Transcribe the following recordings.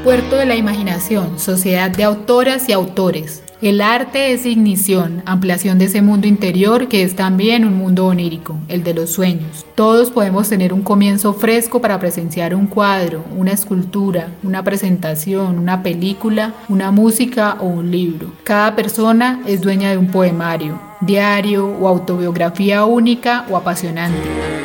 Puerto de la Imaginación, sociedad de autoras y autores. El arte es ignición, ampliación de ese mundo interior que es también un mundo onírico, el de los sueños. Todos podemos tener un comienzo fresco para presenciar un cuadro, una escultura, una presentación, una película, una música o un libro. Cada persona es dueña de un poemario, diario o autobiografía única o apasionante.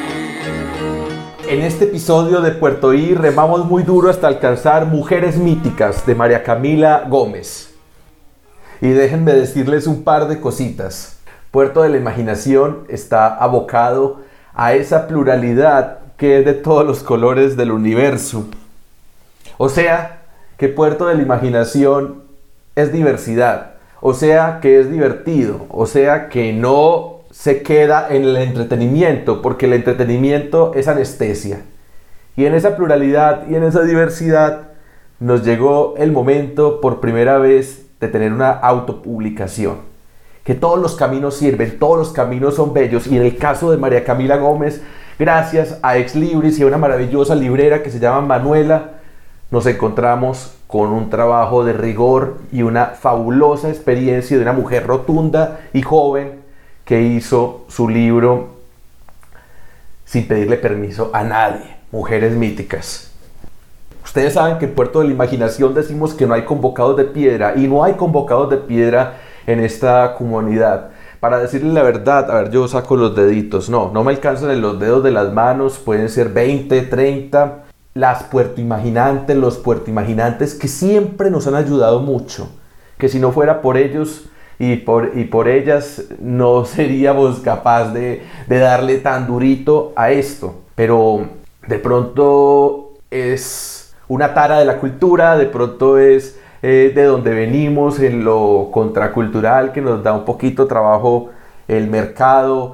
En este episodio de Puerto I remamos muy duro hasta alcanzar Mujeres Míticas de María Camila Gómez. Y déjenme decirles un par de cositas. Puerto de la Imaginación está abocado a esa pluralidad que es de todos los colores del universo. O sea, que Puerto de la Imaginación es diversidad. O sea, que es divertido. O sea, que no se queda en el entretenimiento, porque el entretenimiento es anestesia. Y en esa pluralidad y en esa diversidad nos llegó el momento por primera vez de tener una autopublicación. Que todos los caminos sirven, todos los caminos son bellos, y en el caso de María Camila Gómez, gracias a Ex Libris y a una maravillosa librera que se llama Manuela, nos encontramos con un trabajo de rigor y una fabulosa experiencia de una mujer rotunda y joven que hizo su libro sin pedirle permiso a nadie, Mujeres Míticas. Ustedes saben que en Puerto de la Imaginación decimos que no hay convocados de piedra, y no hay convocados de piedra en esta comunidad. Para decirles la verdad, a ver, yo saco los deditos, no me alcanzan en los dedos de las manos, pueden ser 20, 30, las puertoimaginantes, los puertoimaginantes que siempre nos han ayudado mucho, que si no fuera por ellos y por ellas no seríamos capaces de darle tan durito a esto. Pero de pronto es una tara de la cultura, de pronto es de donde venimos, en lo contracultural, que nos da un poquito trabajo el mercado,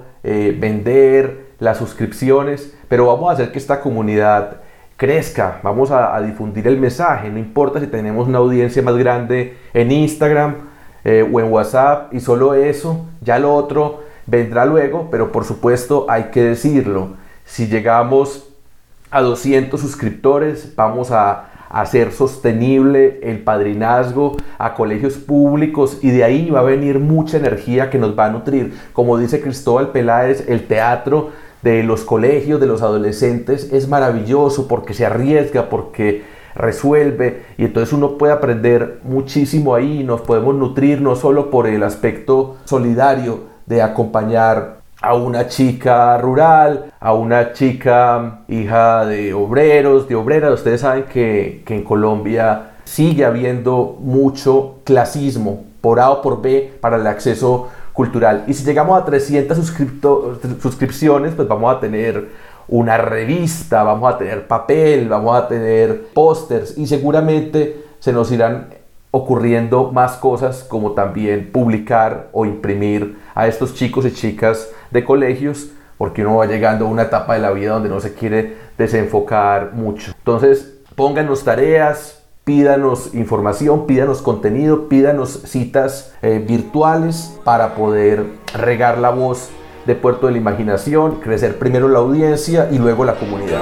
vender, las suscripciones, pero vamos a hacer que esta comunidad crezca, vamos a difundir el mensaje, no importa si tenemos una audiencia más grande en Instagram o en WhatsApp, y solo eso, ya lo otro vendrá luego, pero por supuesto hay que decirlo. Si llegamos a 200 suscriptores, vamos a hacer sostenible el padrinazgo a colegios públicos, y de ahí va a venir mucha energía que nos va a nutrir. Como dice Cristóbal Peláez, el teatro de los colegios, de los adolescentes, es maravilloso porque se arriesga, porque resuelve, y entonces uno puede aprender muchísimo ahí. Nos podemos nutrir no solo por el aspecto solidario de acompañar a una chica rural, a una chica hija de obreros, de obreras. Ustedes saben que en Colombia sigue habiendo mucho clasismo por A o por B para el acceso cultural, y si llegamos a 300 suscripciones, pues vamos a tener una revista, vamos a tener papel, vamos a tener pósters, y seguramente se nos irán ocurriendo más cosas, como también publicar o imprimir a estos chicos y chicas de colegios, porque uno va llegando a una etapa de la vida donde no se quiere desenfocar mucho. Entonces, pónganos tareas, pídanos información, pídanos contenido, pídanos citas virtuales para poder regar la voz de Puerto de la Imaginación, crecer primero la audiencia y luego la comunidad.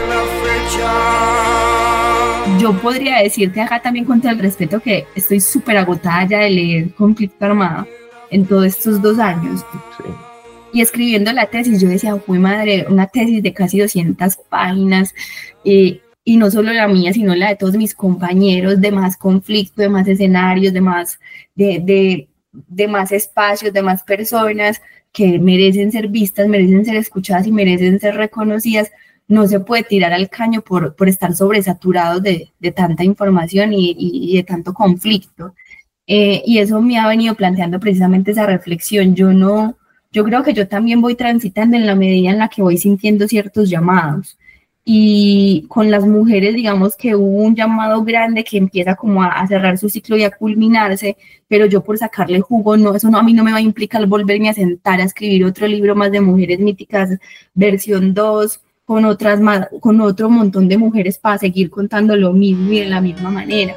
Yo podría decirte acá también, con todo el respeto, que estoy súper agotada ya de leer Conflicto Armado en todos estos 2 años. Sí. Y escribiendo la tesis, yo decía, ¡uy, madre! Una tesis de casi 200 páginas, y no solo la mía, sino la de todos mis compañeros, de más conflicto, de más escenarios, de más, de más espacios, de más personas que merecen ser vistas, merecen ser escuchadas y merecen ser reconocidas. No se puede tirar al caño por estar sobresaturados de tanta información y de tanto conflicto. Y eso me ha venido planteando precisamente esa reflexión. Yo creo que yo también voy transitando en la medida en la que voy sintiendo ciertos llamados. Y con las mujeres, digamos que hubo un llamado grande que empieza como a cerrar su ciclo y a culminarse, pero yo, por sacarle jugo, a mí no me va a implicar volverme a sentar a escribir otro libro más de Mujeres Míticas, versión 2, con otro montón de mujeres para seguir contando lo mismo y de la misma manera.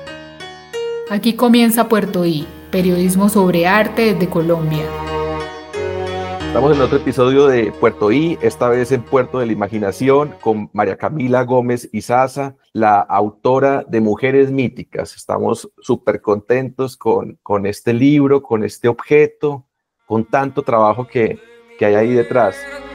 Aquí comienza Puerto I, periodismo sobre arte desde Colombia. Estamos en otro episodio de Puerto I, esta vez en Puerto de la Imaginación, con María Camila Gómez Izaza, la autora de Mujeres Míticas. Estamos súper contentos con este libro, con este objeto, con tanto trabajo que hay ahí detrás.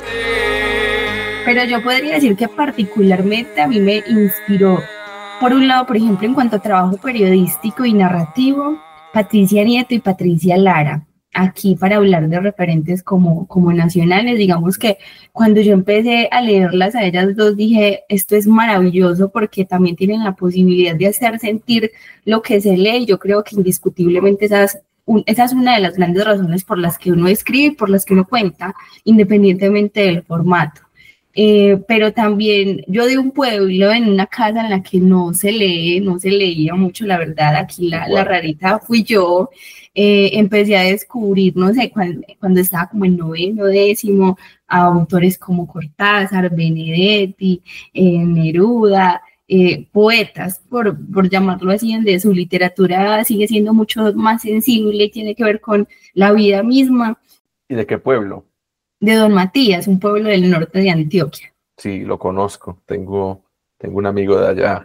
Pero yo podría decir que particularmente a mí me inspiró, por un lado, por ejemplo, en cuanto a trabajo periodístico y narrativo, Patricia Nieto y Patricia Lara. Aquí para hablar de referentes como nacionales, digamos que cuando yo empecé a leerlas a ellas dos dije, esto es maravilloso porque también tienen la posibilidad de hacer sentir lo que se lee. Yo creo que indiscutiblemente esa es una de las grandes razones por las que uno escribe y por las que uno cuenta, independientemente del formato. Pero también yo de un pueblo en una casa en la que no se leía mucho, la verdad, aquí la rarita fui yo. Empecé a descubrir, no sé, cuando estaba como en noveno, décimo, a autores como Cortázar, Benedetti, Neruda, poetas, por llamarlo así, donde su literatura sigue siendo mucho más sensible y tiene que ver con la vida misma. ¿Y de qué pueblo? De Don Matías, un pueblo del norte de Antioquia. Sí, lo conozco, tengo un amigo de allá.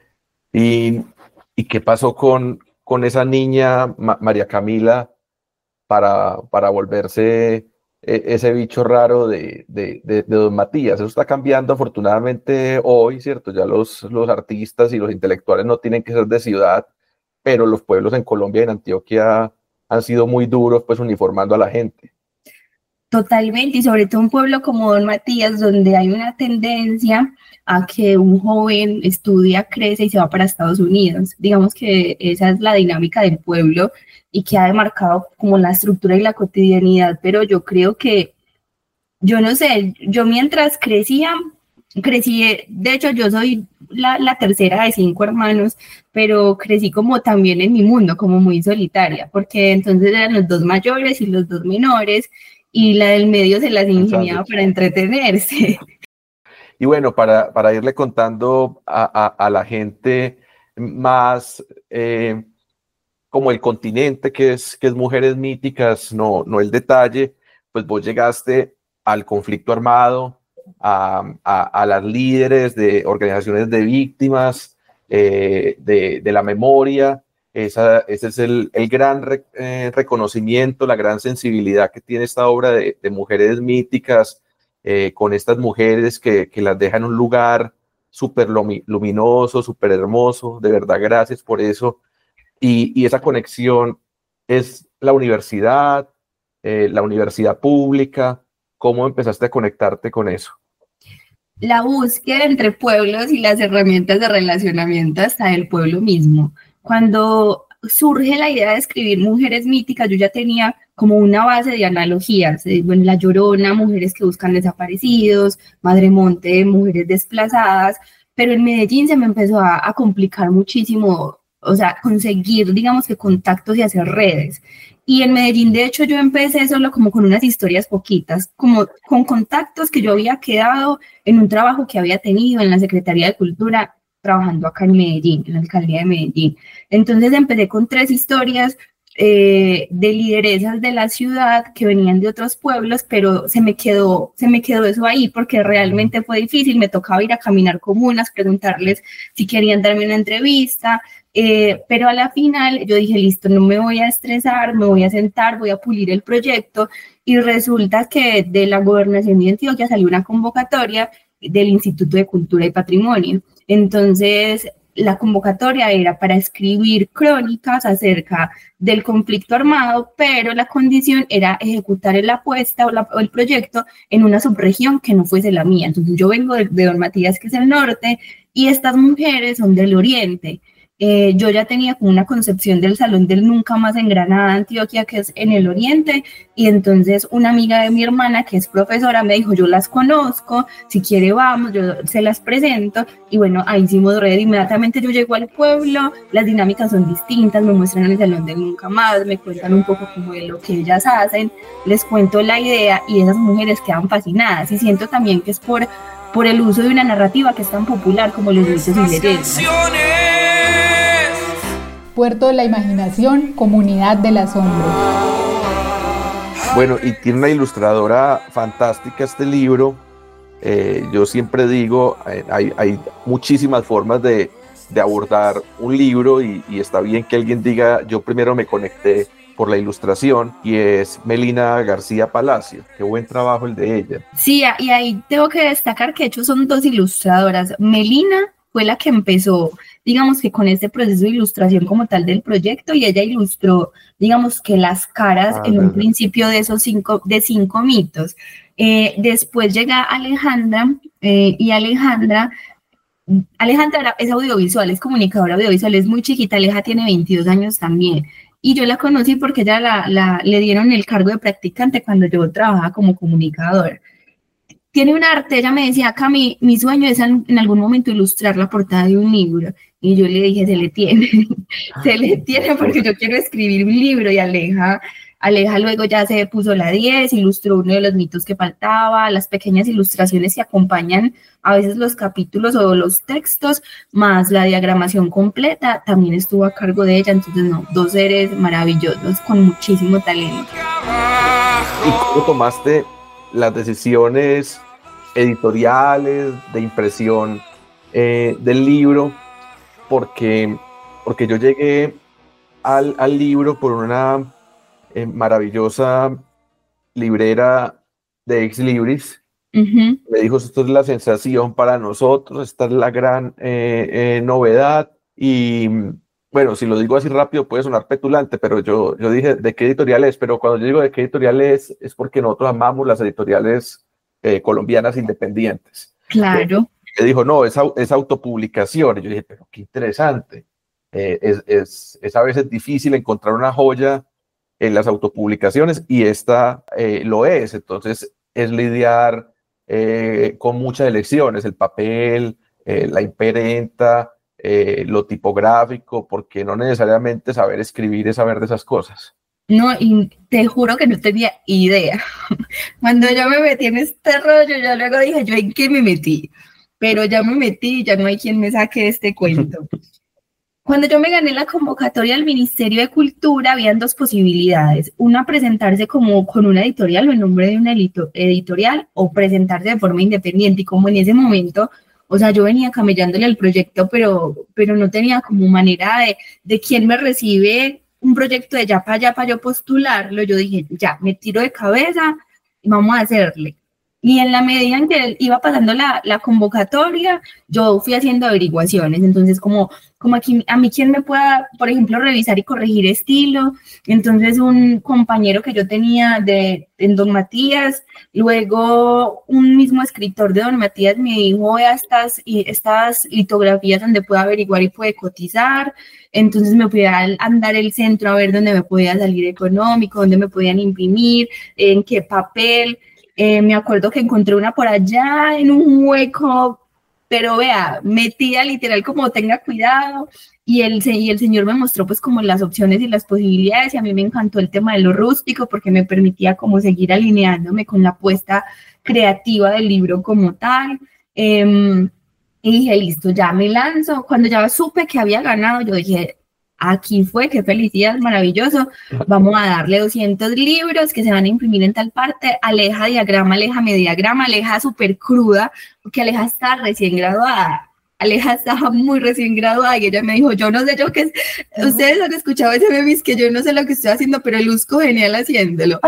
¿Y qué pasó con esa niña, María Camila, para volverse ese bicho raro de Don Matías? Eso está cambiando afortunadamente hoy, ¿cierto? Ya los artistas y los intelectuales no tienen que ser de ciudad, pero los pueblos en Colombia y en Antioquia han sido muy duros, pues, uniformando a la gente. Totalmente, y sobre todo un pueblo como Don Matías, donde hay una tendencia a que un joven estudia, crece y se va para Estados Unidos. Digamos que esa es la dinámica del pueblo y que ha demarcado como la estructura y la cotidianidad, pero yo creo que, yo no sé, yo mientras crecí, de hecho yo soy la tercera de 5 hermanos, pero crecí como también en mi mundo, como muy solitaria, porque entonces eran los 2 mayores y los 2 menores, y la del medio se las ingeniaba para entretenerse. Y bueno, para irle contando a la gente más como el continente que es Mujeres Míticas, no el detalle, pues vos llegaste al conflicto armado, a las líderes de organizaciones de víctimas, de la memoria. Ese es el gran reconocimiento, la gran sensibilidad que tiene esta obra de Mujeres Míticas, con estas mujeres que las deja en un lugar súper luminoso, súper hermoso. De verdad, gracias por eso. Y esa conexión es la universidad pública. ¿Cómo empezaste a conectarte con eso? La búsqueda entre pueblos y las herramientas de relacionamiento hasta el pueblo mismo. Cuando surge la idea de escribir Mujeres Míticas, yo ya tenía como una base de analogías. Bueno, La Llorona, mujeres que buscan desaparecidos, Madre Monte, mujeres desplazadas, pero en Medellín se me empezó a complicar muchísimo, o sea, conseguir, digamos que contactos y hacer redes. Y en Medellín, de hecho, yo empecé solo como con unas historias poquitas, como con contactos que yo había quedado en un trabajo que había tenido en la Secretaría de Cultura, trabajando acá en Medellín, en la alcaldía de Medellín. Entonces empecé con 3 historias de lideresas de la ciudad que venían de otros pueblos, pero se me quedó eso ahí porque realmente fue difícil. Me tocaba ir a caminar comunas, preguntarles si querían darme una entrevista, pero a la final yo dije, listo, no me voy a estresar, me voy a sentar, voy a pulir el proyecto, y resulta que de la Gobernación de Antioquia salió una convocatoria del Instituto de Cultura y Patrimonio. Entonces, la convocatoria era para escribir crónicas acerca del conflicto armado, pero la condición era ejecutar la apuesta o el proyecto en una subregión que no fuese la mía. Entonces, yo vengo de Don Matías, que es el norte, y estas mujeres son del oriente. Yo ya tenía como una concepción del Salón del Nunca Más en Granada, Antioquia, que es en el oriente, y entonces una amiga de mi hermana, que es profesora, me dijo, yo las conozco, si quiere vamos, yo se las presento, y bueno, ahí hicimos red. Inmediatamente yo llego al pueblo, las dinámicas son distintas, me muestran el Salón del Nunca Más, me cuentan un poco como de lo que ellas hacen, les cuento la idea, y esas mujeres quedan fascinadas, y siento también que es por el uso de una narrativa que es tan popular como los mitos y leyendas. Puerto de la Imaginación, comunidad del asombro. Bueno, y tiene una ilustradora fantástica este libro. Yo siempre digo, hay muchísimas formas de abordar un libro y está bien que alguien diga, yo primero me conecté por la ilustración, y es Melina García Palacio. Qué buen trabajo el de ella. Sí, y ahí tengo que destacar que de hecho son dos ilustradoras. Melina fue la que empezó, digamos que con este proceso de ilustración como tal del proyecto, y ella ilustró, digamos que las caras en un principio de esos cinco mitos. Después llega Alejandra, y Alejandra es audiovisual, es comunicadora audiovisual, es muy chiquita. Aleja tiene 22 años también. Y yo la conocí porque ella le dieron el cargo de practicante cuando yo trabajaba como comunicadora. Tiene un arte, ella me decía, Cami, mi sueño es en algún momento ilustrar la portada de un libro. Y yo le dije, se le tiene porque yo quiero escribir un libro. Y Aleja luego ya se puso la 10, ilustró uno de los mitos que faltaba, las pequeñas ilustraciones que acompañan a veces los capítulos o los textos, más la diagramación completa, también estuvo a cargo de ella. Entonces, no, dos seres maravillosos con muchísimo talento. ¿Y cómo tomaste las decisiones editoriales, de impresión del libro? Porque yo llegué al libro por una maravillosa librera de Ex Libris. Me dijo, esto es la sensación para nosotros, esta es la gran novedad. Y bueno, si lo digo así rápido puede sonar petulante, pero yo dije, ¿de qué editorial es? Pero cuando yo digo de qué editorial es porque nosotros amamos las editoriales colombianas independientes. Claro. Me dijo, no, es autopublicación. Y yo dije, pero qué interesante. Es a veces difícil encontrar una joya en las autopublicaciones, y esta lo es. Entonces es lidiar con muchas elecciones, el papel, la imprenta, lo tipográfico, porque no necesariamente saber escribir es saber de esas cosas. No, y te juro que no tenía idea. Cuando yo me metí en este rollo, yo luego dije, ¿yo en qué me metí? Pero ya me metí, ya no hay quien me saque de este cuento. Cuando yo me gané la convocatoria al Ministerio de Cultura, habían dos posibilidades. Una, presentarse como con una editorial o en nombre de una editorial, o presentarse de forma independiente. Y como en ese momento, o sea, yo venía camellándole al proyecto, pero no tenía como manera de quién me recibe un proyecto de ya para yo postularlo. Yo dije, ya, me tiro de cabeza y vamos a hacerle. Y en la medida en que iba pasando la convocatoria, yo fui haciendo averiguaciones. Entonces, como aquí, a mí quien me pueda, por ejemplo, revisar y corregir estilo. Entonces, un compañero que yo tenía en Don Matías, luego un mismo escritor de Don Matías me dijo, vea estas litografías donde puede averiguar y puede cotizar. Entonces me fui a andar el centro a ver dónde me podía salir económico, dónde me podían imprimir, en qué papel. Me acuerdo que encontré una por allá en un hueco, pero vea, metida literal como tenga cuidado, y el señor me mostró pues como las opciones y las posibilidades, y a mí me encantó el tema de lo rústico porque me permitía como seguir alineándome con la apuesta creativa del libro como tal. Y dije, listo, ya me lanzo. Cuando ya supe que había ganado, yo dije, aquí fue, qué felicidad, maravilloso, vamos a darle 200 libros que se van a imprimir en tal parte. Aleja diagrama, Aleja me diagrama, Aleja súper cruda, porque Aleja está recién graduada. Aleja estaba muy recién graduada y ella me dijo, yo no sé yo qué es, ustedes han escuchado ese meme, que yo no sé lo que estoy haciendo, pero luzco genial haciéndolo.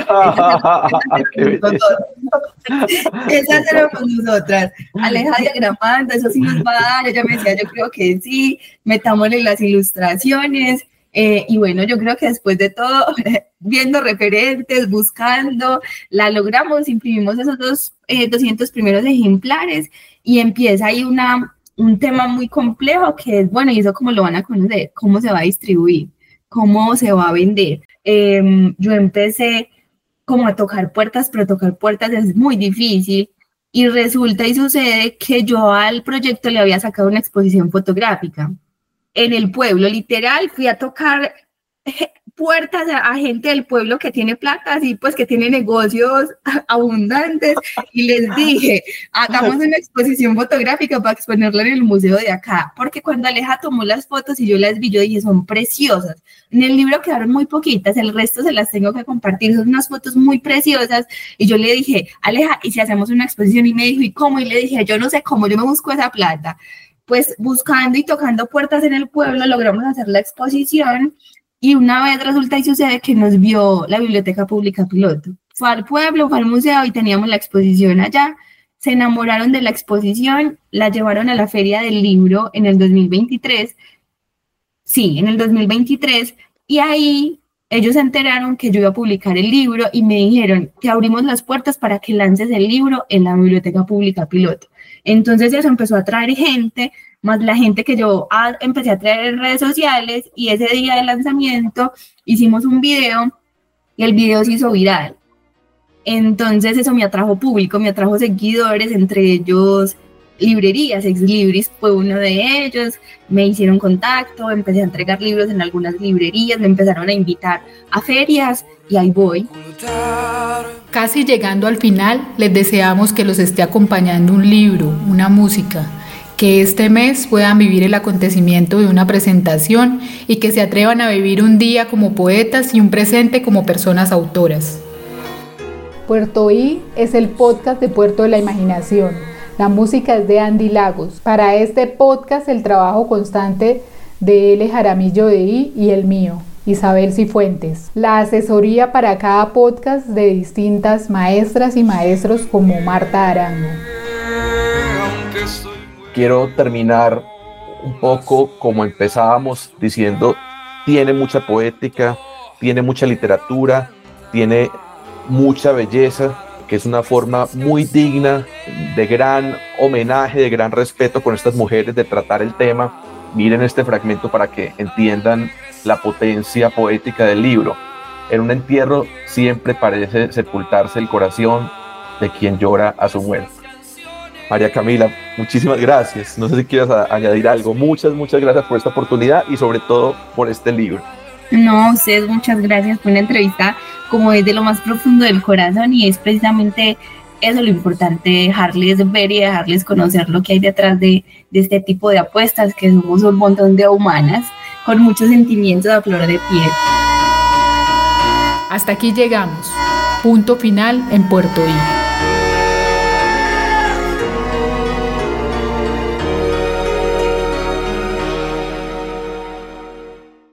Esa se lo con nosotras. Aleja diagramando, eso sí nos va a dar. Ella me decía, yo creo que sí, metámosle las ilustraciones. Y bueno, yo creo que después de todo, viendo referentes, buscando, la logramos, imprimimos esos 200 primeros ejemplares, y empieza ahí un tema muy complejo que es, bueno, y eso cómo lo van a conocer, cómo se va a distribuir, cómo se va a vender. Yo empecé como a tocar puertas, pero tocar puertas es muy difícil, y resulta y sucede que yo al proyecto le había sacado una exposición fotográfica en el pueblo. Literal, fui a tocar puertas a gente del pueblo que tiene plata, así pues que tiene negocios abundantes, y les dije, hagamos una exposición fotográfica para exponerla en el museo de acá, porque cuando Aleja tomó las fotos y yo las vi, yo dije, son preciosas. En el libro quedaron muy poquitas, el resto se las tengo que compartir, son unas fotos muy preciosas, y yo le dije, Aleja, ¿y si hacemos una exposición? Y me dijo, ¿y cómo? Y le dije, yo no sé cómo, yo me busco esa plata. Pues buscando y tocando puertas en el pueblo, logramos hacer la exposición. Y una vez resulta y sucede que nos vio la Biblioteca Pública Piloto. Fue al pueblo, fue al museo y teníamos la exposición allá. Se enamoraron de la exposición, la llevaron a la Feria del Libro en el 2023. Sí, en el 2023. Y ahí ellos se enteraron que yo iba a publicar el libro y me dijeron que abrimos las puertas para que lances el libro en la Biblioteca Pública Piloto. Entonces eso empezó a traer gente, más la gente que yo empecé a traer en redes sociales, y ese día de lanzamiento hicimos un video y el video se hizo viral. Entonces eso me atrajo público, me atrajo seguidores, entre ellos librerías, Exlibris fue uno de ellos, me hicieron contacto, empecé a entregar libros en algunas librerías, me empezaron a invitar a ferias y ahí voy. Casi llegando al final, les deseamos que los esté acompañando un libro, una música, que este mes puedan vivir el acontecimiento de una presentación y que se atrevan a vivir un día como poetas y un presente como personas autoras. Puerto I es el podcast de Puerto de la Imaginación. La música es de Andy Lagos. Para este podcast el trabajo constante de L. Jaramillo de I y el mío, Isabel Cifuentes. La asesoría para cada podcast de distintas maestras y maestros como Marta Arango. Quiero terminar un poco como empezábamos, diciendo, tiene mucha poética, tiene mucha literatura, tiene mucha belleza, que es una forma muy digna, de gran homenaje, de gran respeto con estas mujeres, de tratar el tema. Miren este fragmento para que entiendan la potencia poética del libro. En un entierro siempre parece sepultarse el corazón de quien llora a su muerte. María Camila, muchísimas gracias. No sé si quieras añadir algo. Muchas gracias por esta oportunidad y sobre todo por este libro. No, ustedes muchas gracias por una entrevista como desde lo más profundo del corazón, y es precisamente eso lo importante, dejarles ver y dejarles conocer lo que hay detrás de este tipo de apuestas, que somos un montón de humanas con muchos sentimientos a flor de piel. Hasta aquí llegamos. Punto final en Puerto I.